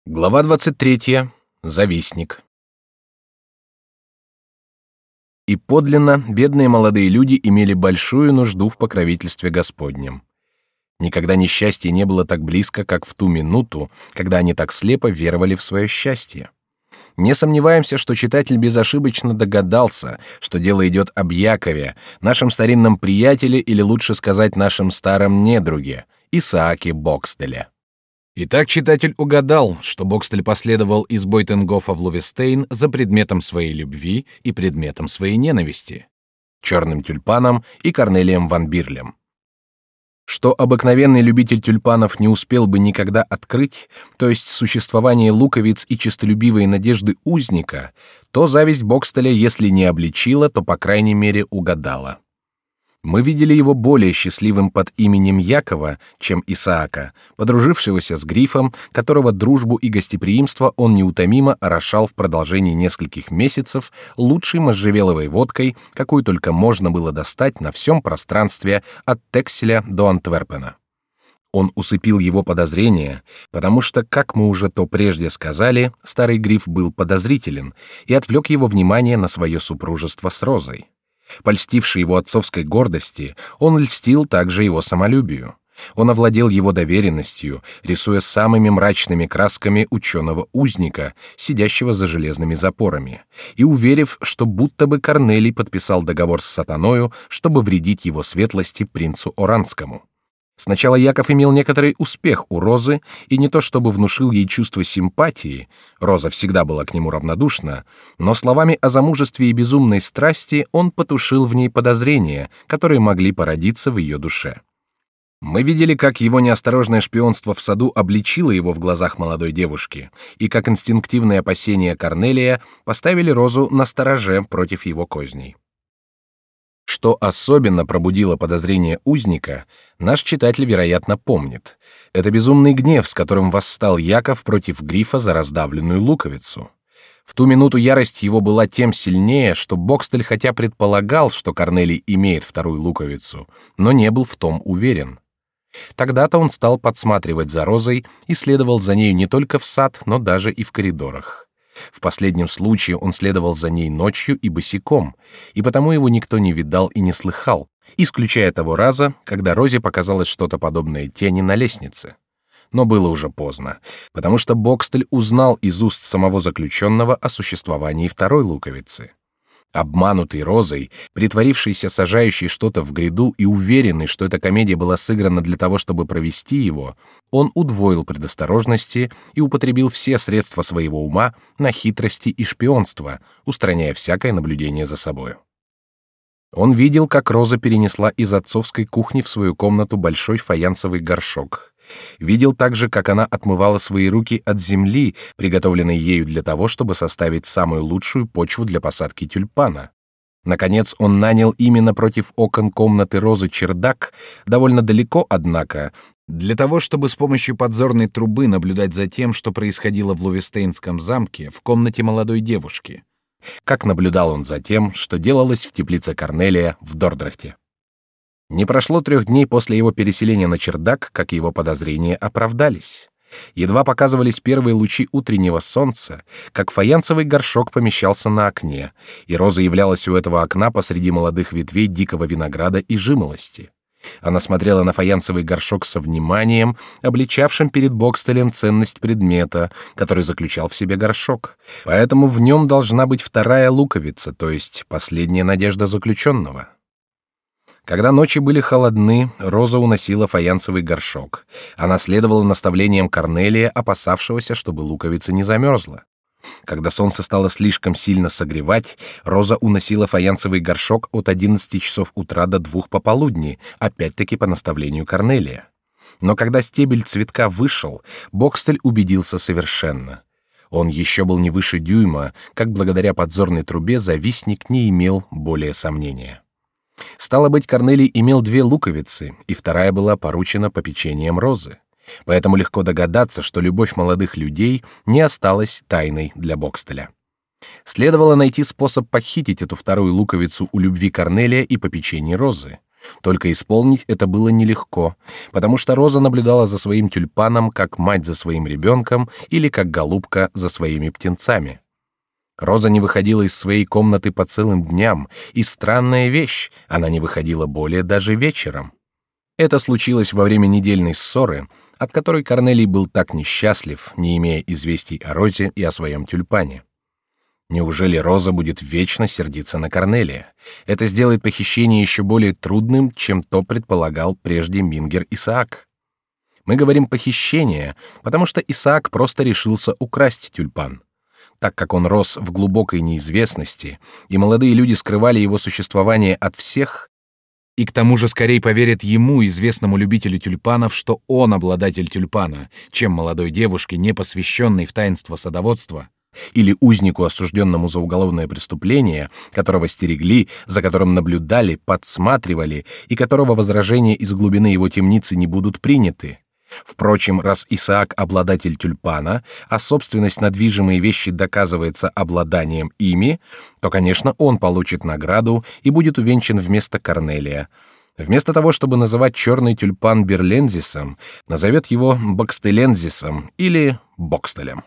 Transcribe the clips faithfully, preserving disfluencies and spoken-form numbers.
Глава двадцать третья. Завистник. И подлинно бедные молодые люди имели большую нужду в покровительстве Господнем. Никогда несчастье не было так близко, как в ту минуту, когда они так слепо веровали в свое счастье. Не сомневаемся, что читатель безошибочно догадался, что дело идет об Якове, нашем старинном приятеле, или лучше сказать, нашем старом недруге, Исааке Бокстеле. Итак, читатель угадал, что Бокстель последовал из Бойтенгофа в Лувестейн за предметом своей любви и предметом своей ненависти — черным тюльпаном и Корнелием ван Бирлем. Что обыкновенный любитель тюльпанов не успел бы никогда открыть, то есть существование луковиц и честолюбивые надежды узника, то зависть Бокстеля, если не обличила, то по крайней мере угадала. Мы видели его более счастливым под именем Якова, чем Исаака, подружившегося с Грифом, которого дружбу и гостеприимство он неутомимо орошал в продолжении нескольких месяцев лучшей можжевеловой водкой, какую только можно было достать на всем пространстве от Текселя до Антверпена. Он усыпил его подозрения, потому что, как мы уже то прежде сказали, старый Гриф был подозрителен и отвлек его внимание на свое супружество с Розой. Польстивший его отцовской гордости, он льстил также его самолюбию. Он овладел его доверенностью, рисуя самыми мрачными красками ученого-узника, сидящего за железными запорами, и уверив, что будто бы Корнелий подписал договор с сатаною, чтобы вредить его светлости принцу Оранскому. Сначала Яков имел некоторый успех у Розы, и не то чтобы внушил ей чувство симпатии, Роза всегда была к нему равнодушна, но словами о замужестве и безумной страсти он потушил в ней подозрения, которые могли породиться в ее душе. Мы видели, как его неосторожное шпионство в саду обличило его в глазах молодой девушки, и как инстинктивные опасения Корнелия поставили Розу настороже против его козней. Что особенно пробудило подозрение узника, наш читатель, вероятно, помнит. Это безумный гнев, с которым восстал Яков против Грифа за раздавленную луковицу. В ту минуту ярость его была тем сильнее, что Бокстель хотя предполагал, что Корнелий имеет вторую луковицу, но не был в том уверен. Тогда-то он стал подсматривать за Розой и следовал за нею не только в сад, но даже и в коридорах. В последнем случае он следовал за ней ночью и босиком, и потому его никто не видал и не слыхал, исключая того раза, когда Розе показалось что-то подобное тени на лестнице. Но было уже поздно, потому что Бокстель узнал из уст самого заключенного о существовании второй луковицы. Обманутый Розой, притворившийся сажающей что-то в гряду и уверенный, что эта комедия была сыграна для того, чтобы провести его, он удвоил предосторожности и употребил все средства своего ума на хитрости и шпионство, устраняя всякое наблюдение за собою. Он видел, как Роза перенесла из отцовской кухни в свою комнату большой фаянсовый горшок. Видел также, как она отмывала свои руки от земли, приготовленной ею для того, чтобы составить самую лучшую почву для посадки тюльпана. Наконец, он нанял именно против окон комнаты Розы чердак, довольно далеко, однако, для того, чтобы с помощью подзорной трубы наблюдать за тем, что происходило в Лувестейнском замке в комнате молодой девушки. Как наблюдал он за тем, что делалось в теплице Корнелия в Дордрахте. Не прошло трех дней после его переселения на чердак, как его подозрения оправдались. Едва показывались первые лучи утреннего солнца, как фаянсовый горшок помещался на окне, и Роза являлась у этого окна посреди молодых ветвей дикого винограда и жимолости. Она смотрела на фаянсовый горшок со вниманием, обличавшим перед Бокстелем ценность предмета, который заключал в себе горшок. Поэтому в нем должна быть вторая луковица, то есть последняя надежда заключенного. Когда ночи были холодны, Роза уносила фаянсовый горшок. Она следовала наставлениям Корнелия, опасавшегося, чтобы луковица не замерзла. Когда солнце стало слишком сильно согревать, Роза уносила фаянсовый горшок от одиннадцати часов утра до двух пополудни, опять-таки по наставлению Корнелия. Но когда стебель цветка вышел, Бокстель убедился совершенно. Он еще был не выше дюйма, как благодаря подзорной трубе завистник не имел более сомнения. Стало быть, Корнелий имел две луковицы, и вторая была поручена попечением Розы. Поэтому легко догадаться, что любовь молодых людей не осталась тайной для Бокстеля. Следовало найти способ похитить эту вторую луковицу у любви Корнелия и попечений Розы. Только исполнить это было нелегко, потому что Роза наблюдала за своим тюльпаном, как мать за своим ребенком или как голубка за своими птенцами. Роза не выходила из своей комнаты по целым дням, и странная вещь, она не выходила более даже вечером. Это случилось во время недельной ссоры, от которой Корнелий был так несчастлив, не имея известий о Розе и о своем тюльпане. Неужели Роза будет вечно сердиться на Корнелия? Это сделает похищение еще более трудным, чем то предполагал прежде Мингер Исаак. Мы говорим «похищение», потому что Исаак просто решился украсть тюльпан. Так как он рос в глубокой неизвестности, и молодые люди скрывали его существование от всех, и к тому же скорее поверят ему, известному любителю тюльпанов, что он обладатель тюльпана, чем молодой девушке, не посвященной в таинство садоводства, или узнику, осужденному за уголовное преступление, которого стерегли, за которым наблюдали, подсматривали, и которого возражения из глубины его темницы не будут приняты. Впрочем, раз Исаак обладатель тюльпана, а собственность на движимые вещи доказывается обладанием ими, то, конечно, он получит награду и будет увенчан вместо Корнелия. Вместо того, чтобы называть черный тюльпан берлензисом, назовет его бокстелензисом или бокстелем.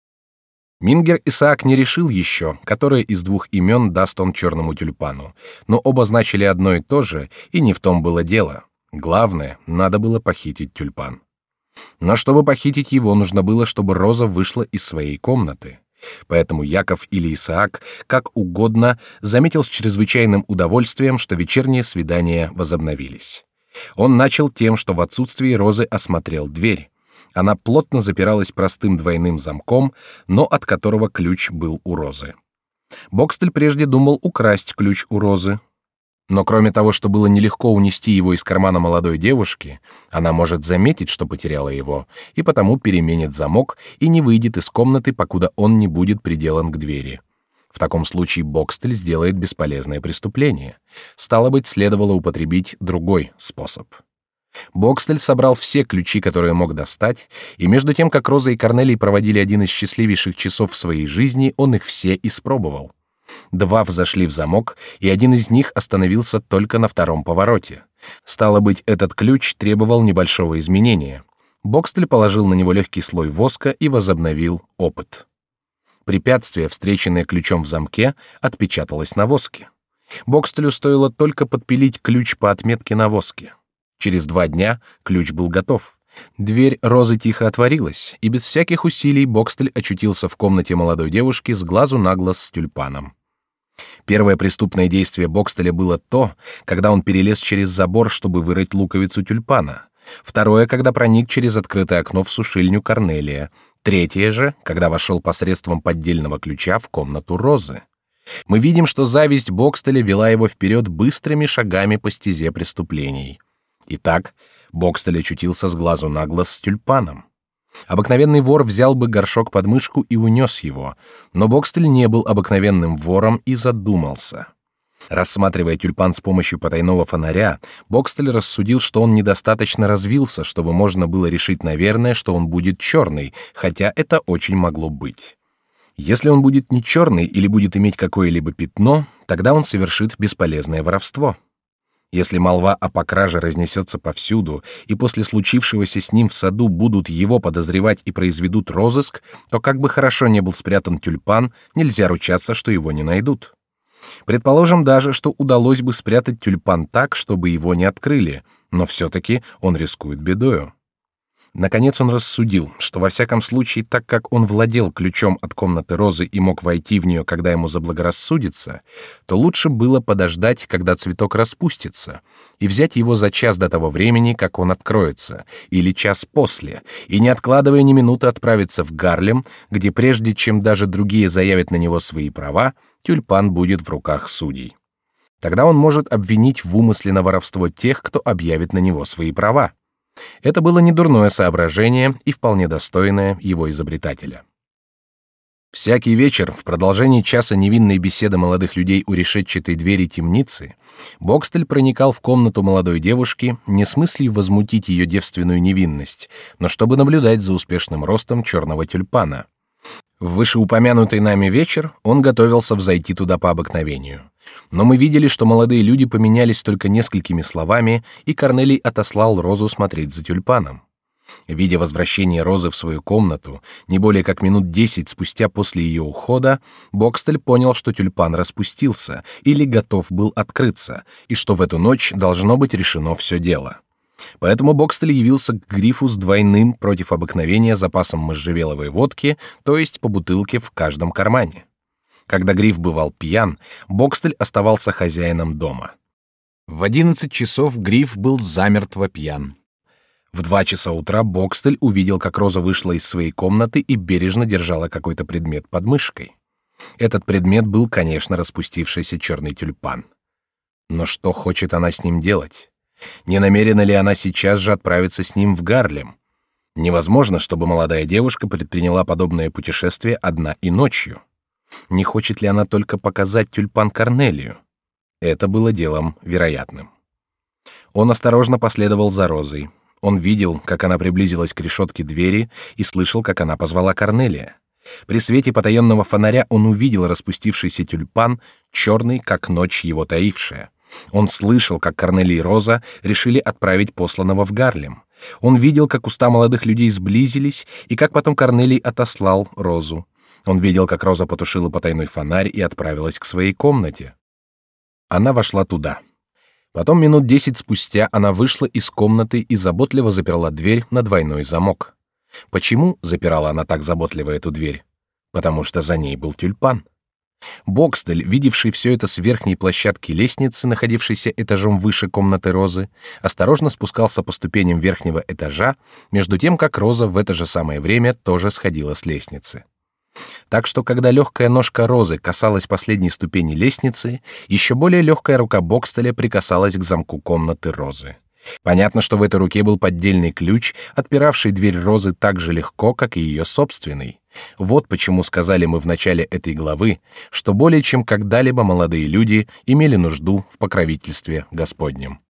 Мингер Исаак не решил еще, которое из двух имен даст он черному тюльпану, но оба значили одно и то же, и не в том было дело. Главное, надо было похитить тюльпан. Но чтобы похитить его, нужно было, чтобы Роза вышла из своей комнаты. Поэтому Яков или Исаак, как угодно, заметил с чрезвычайным удовольствием, что вечерние свидания возобновились. Он начал тем, что в отсутствии Розы осмотрел дверь. Она плотно запиралась простым двойным замком, но от которого ключ был у Розы. Бокстель прежде думал украсть ключ у Розы. Но кроме того, что было нелегко унести его из кармана молодой девушки, она может заметить, что потеряла его, и потому переменит замок и не выйдет из комнаты, покуда он не будет приделан к двери. В таком случае Бокстель сделает бесполезное преступление. Стало быть, следовало употребить другой способ. Бокстель собрал все ключи, которые мог достать, и между тем, как Роза и Корнелий проводили один из счастливейших часов в своей жизни, он их все испробовал. Два взошли в замок, и один из них остановился только на втором повороте. Стало быть, этот ключ требовал небольшого изменения. Бокстель положил на него легкий слой воска и возобновил опыт. Препятствие, встреченное ключом в замке, отпечаталось на воске. Бокстелю стоило только подпилить ключ по отметке на воске. Через два дня ключ был готов. Дверь Розы тихо отворилась, и без всяких усилий Бокстель очутился в комнате молодой девушки с глазу на глаз с тюльпаном. Первое преступное действие Бокстеля было то, когда он перелез через забор, чтобы вырыть луковицу тюльпана. Второе, когда проник через открытое окно в сушильню Корнелия. Третье же, когда вошел посредством поддельного ключа в комнату Розы. Мы видим, что зависть Бокстеля вела его вперед быстрыми шагами по стезе преступлений. Итак, Бокстель очутился с глазу на глаз с тюльпаном. Обыкновенный вор взял бы горшок под мышку и унес его, но Бокстель не был обыкновенным вором и задумался. Рассматривая тюльпан с помощью потайного фонаря, Бокстель рассудил, что он недостаточно развился, чтобы можно было решить, наверное, что он будет черный, хотя это очень могло быть. Если он будет не черный или будет иметь какое-либо пятно, тогда он совершит бесполезное воровство. Если молва о покраже разнесется повсюду, и после случившегося с ним в саду будут его подозревать и произведут розыск, то как бы хорошо не был спрятан тюльпан, нельзя ручаться, что его не найдут. Предположим даже, что удалось бы спрятать тюльпан так, чтобы его не открыли, но все-таки он рискует бедою. Наконец он рассудил, что во всяком случае, так как он владел ключом от комнаты Розы и мог войти в нее, когда ему заблагорассудится, то лучше было подождать, когда цветок распустится, и взять его за час до того времени, как он откроется, или час после, и не откладывая ни минуты отправиться в Гарлем, где прежде чем даже другие заявят на него свои права, тюльпан будет в руках судей. Тогда он может обвинить в умысле на воровство тех, кто объявит на него свои права. Это было недурное соображение и вполне достойное его изобретателя. Всякий вечер, в продолжении часа невинной беседы молодых людей у решетчатой двери темницы, Бокстель проникал в комнату молодой девушки не с мыслью возмутить ее девственную невинность, но чтобы наблюдать за успешным ростом черного тюльпана. В вышеупомянутый нами вечер он готовился взойти туда по обыкновению. Но мы видели, что молодые люди поменялись только несколькими словами, и Корнелий отослал Розу смотреть за тюльпаном. Видя возвращение Розы в свою комнату, не более как минут десять спустя после ее ухода, Бокстель понял, что тюльпан распустился или готов был открыться, и что в эту ночь должно быть решено все дело. Поэтому Бокстель явился к Грифу с двойным против обыкновения запасом можжевеловой водки, то есть по бутылке в каждом кармане. Когда Гриф бывал пьян, Бокстель оставался хозяином дома. В одиннадцать часов Гриф был замертво пьян. В два часа утра Бокстель увидел, как Роза вышла из своей комнаты и бережно держала какой-то предмет под мышкой. Этот предмет был, конечно, распустившийся черный тюльпан. Но что хочет она с ним делать? Не намерена ли она сейчас же отправиться с ним в Гарлем? Невозможно, чтобы молодая девушка предприняла подобное путешествие одна и ночью. Не хочет ли она только показать тюльпан Корнелию? Это было делом вероятным. Он осторожно последовал за Розой. Он видел, как она приблизилась к решетке двери, и слышал, как она позвала Корнелия. При свете потаенного фонаря он увидел распустившийся тюльпан, черный, как ночь его таившая. Он слышал, как Корнелий и Роза решили отправить посланного в Гарлем. Он видел, как уста молодых людей сблизились, и как потом Корнелий отослал Розу. Он видел, как Роза потушила потайной фонарь и отправилась к своей комнате. Она вошла туда. Потом минут десять спустя она вышла из комнаты и заботливо заперла дверь на двойной замок. Почему запирала она так заботливо эту дверь? Потому что за ней был тюльпан. Бокстель, видевший все это с верхней площадки лестницы, находившейся этажом выше комнаты Розы, осторожно спускался по ступеням верхнего этажа, между тем как Роза в это же самое время тоже сходила с лестницы. Так что, когда легкая ножка Розы касалась последней ступени лестницы, еще более легкая рука Бокстеля прикасалась к замку комнаты Розы. Понятно, что в этой руке был поддельный ключ, отпиравший дверь Розы так же легко, как и ее собственный. Вот почему сказали мы в начале этой главы, что более чем когда-либо молодые люди имели нужду в покровительстве Господнем.